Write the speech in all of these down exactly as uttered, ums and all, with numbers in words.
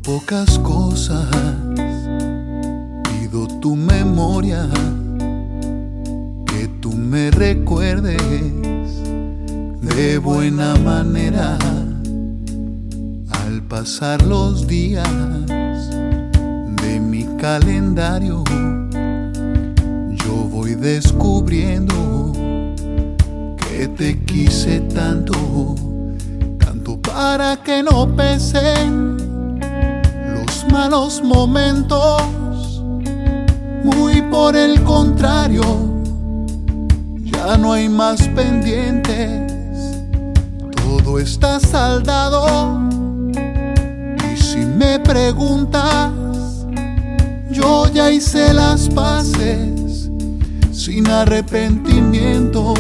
pocas cosas pido tu memoria, que tú me recuerdes de buena manera. Al pasar los días de mi calendario, yo voy descubriendo que te quise tanto, tanto para que no pesen los malos momentos. Muy por el contrario, ya no hay más pendientes, todo está saldado. Y si me preguntas, yo ya hice las paces sin arrepentimientos.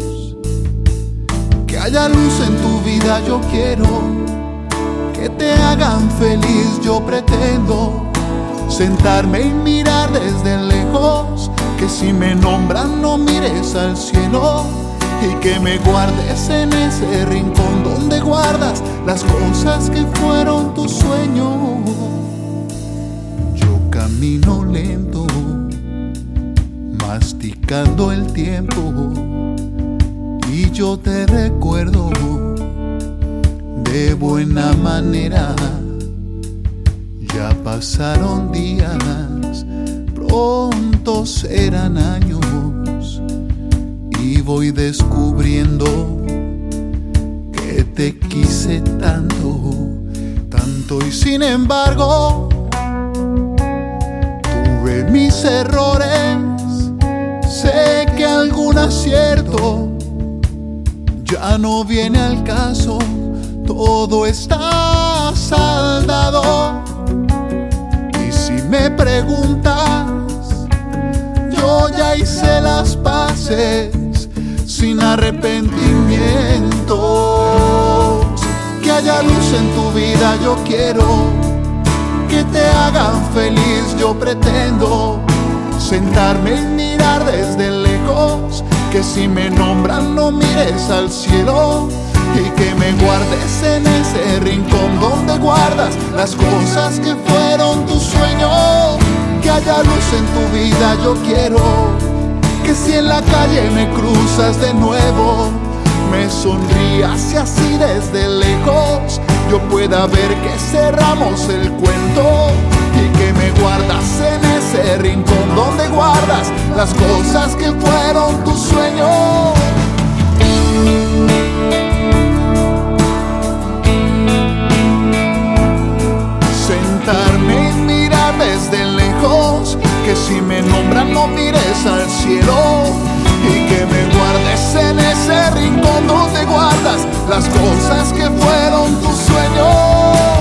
Que haya luz en tu vida, yo quiero que te hagan feliz, yo pretendo sentarme y mirar desde lejos, que si me nombran no mires al cielo, y que me guardes en ese rincón donde guardas las cosas que fueron tus sueños. Yo camino lento, masticando el tiempo, y yo te recuerdo de buena manera. Ya pasaron días, pronto serán años, y voy descubriendo que te quise tanto, tanto. Y sin embargo, tuve mis errores, sé que algún acierto ya no viene al caso, todo está saldado. Y si me preguntas, yo ya hice las paces sin arrepentimientos. Que haya luz en tu vida, yo quiero que te hagan feliz, yo pretendo sentarme y mirar desde lejos, que si me nombran no mires al cielo, y que me guardes en ese rincón donde guardas las cosas que fueron tus sueños. Que haya luz en tu vida, yo quiero que si en la calle me cruzas de nuevo, me sonrías y así desde lejos yo pueda ver que cerramos el cuento, y que me guardas en ese rincón donde guardas las cosas que fueron tus sueños. Sentarme y mirar desde lejos, que si me nombran no mires al cielo, y que me guardes en ese rincón donde guardas las cosas que fueron tus sueños.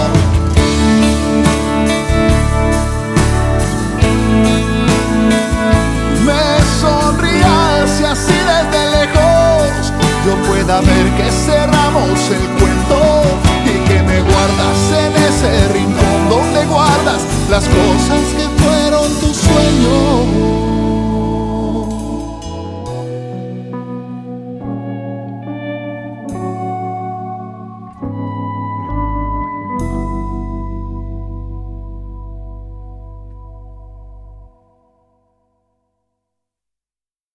Me sonrías y así desde lejos yo pueda ver que cerramos el cuento, y que me guardas en ese rincón donde guardas las cosas que